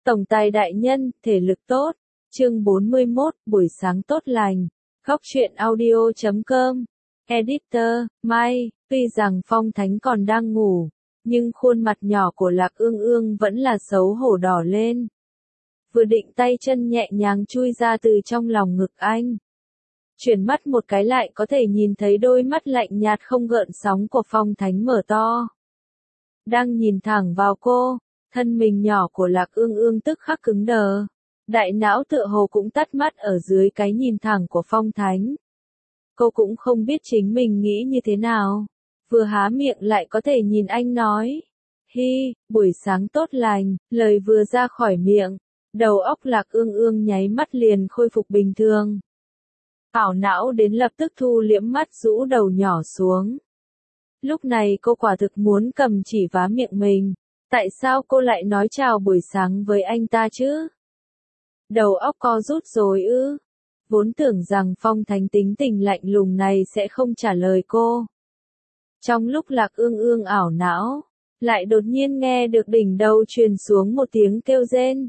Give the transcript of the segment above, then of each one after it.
Tổng tài đại nhân, thể lực tốt. Chương 41, buổi sáng tốt lành. Góc truyện audio.com. Editor, Mai, tuy rằng Phong Thánh còn đang ngủ, nhưng khuôn mặt nhỏ của Lạc Ương Ương vẫn là xấu hổ đỏ lên. Vừa định tay chân nhẹ nhàng chui ra từ trong lòng ngực anh. Chuyển mắt một cái lại có thể nhìn thấy đôi mắt lạnh nhạt không gợn sóng của Phong Thánh mở to. Đang nhìn thẳng vào cô, thân mình nhỏ của Lạc Ương Ương tức khắc cứng đờ. Đại não tựa hồ cũng tắt mắt ở dưới cái nhìn thẳng của Phong Thánh. Cô cũng không biết chính mình nghĩ như thế nào. Vừa há miệng lại có thể nhìn anh nói. Hi, buổi sáng tốt lành, lời vừa ra khỏi miệng. Đầu óc Lạc Ương Ương nháy mắt liền khôi phục bình thường. Ảo não đến lập tức thu liễm mắt rũ đầu nhỏ xuống. Lúc này cô quả thực muốn cầm chỉ vá miệng mình. Tại sao cô lại nói chào buổi sáng với anh ta chứ? Đầu óc co rút rồi ư? Vốn tưởng rằng Phong Thánh tính tình lạnh lùng này sẽ không trả lời cô. Trong lúc Lạc Ương Ương ảo não, lại đột nhiên nghe được đỉnh đầu truyền xuống một tiếng kêu rên.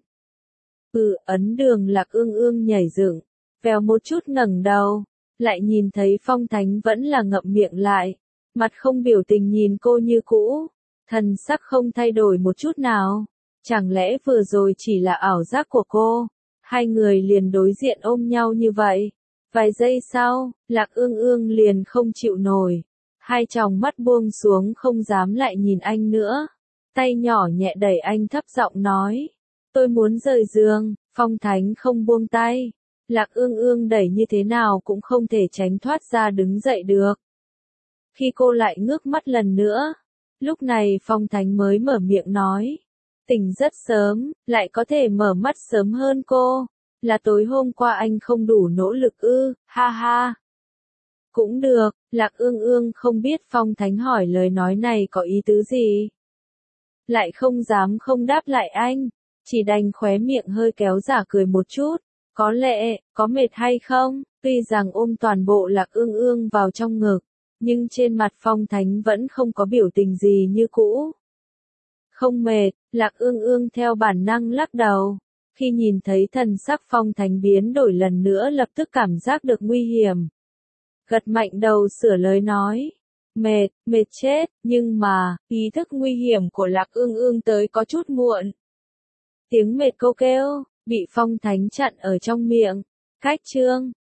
Ấn Đường. Lạc Ương Ương nhảy dựng, vèo một chút ngẩng đầu, lại nhìn thấy Phong Thánh vẫn là ngậm miệng lại, mặt không biểu tình nhìn cô như cũ, thần sắc không thay đổi một chút nào. Chẳng lẽ vừa rồi chỉ là ảo giác của cô? Hai người liền đối diện ôm nhau như vậy. Vài giây sau, Lạc Ương Ương liền không chịu nổi. Hai tròng mắt buông xuống không dám lại nhìn anh nữa. Tay nhỏ nhẹ đẩy anh thấp giọng nói. Tôi muốn rời giường. Phong Thánh không buông tay. Lạc Ương Ương đẩy như thế nào cũng không thể tránh thoát ra đứng dậy được. Khi cô lại ngước mắt lần nữa, lúc này Phong Thánh mới mở miệng nói. Tỉnh rất sớm, lại có thể mở mắt sớm hơn cô. Là tối hôm qua anh không đủ nỗ lực ư, ha ha. Cũng được, Lạc Ương Ương không biết Phong Thánh hỏi lời nói này có ý tứ gì. Lại không dám không đáp lại anh, chỉ đành khóe miệng hơi kéo giả cười một chút. Có lẽ, có mệt hay không? Tuy rằng ôm toàn bộ Lạc Ương Ương vào trong ngực, nhưng trên mặt Phong Thánh vẫn không có biểu tình gì như cũ. Không mệt, Lạc Ương Ương theo bản năng lắc đầu. Khi nhìn thấy thần sắc Phong Thánh biến đổi lần nữa lập tức cảm giác được nguy hiểm. Gật mạnh đầu sửa lời nói. Mệt chết, nhưng mà, ý thức nguy hiểm của Lạc Ương Ương tới có chút muộn. Tiếng mệt câu kêu, bị Phong Thánh chặn ở trong miệng. Cách chương,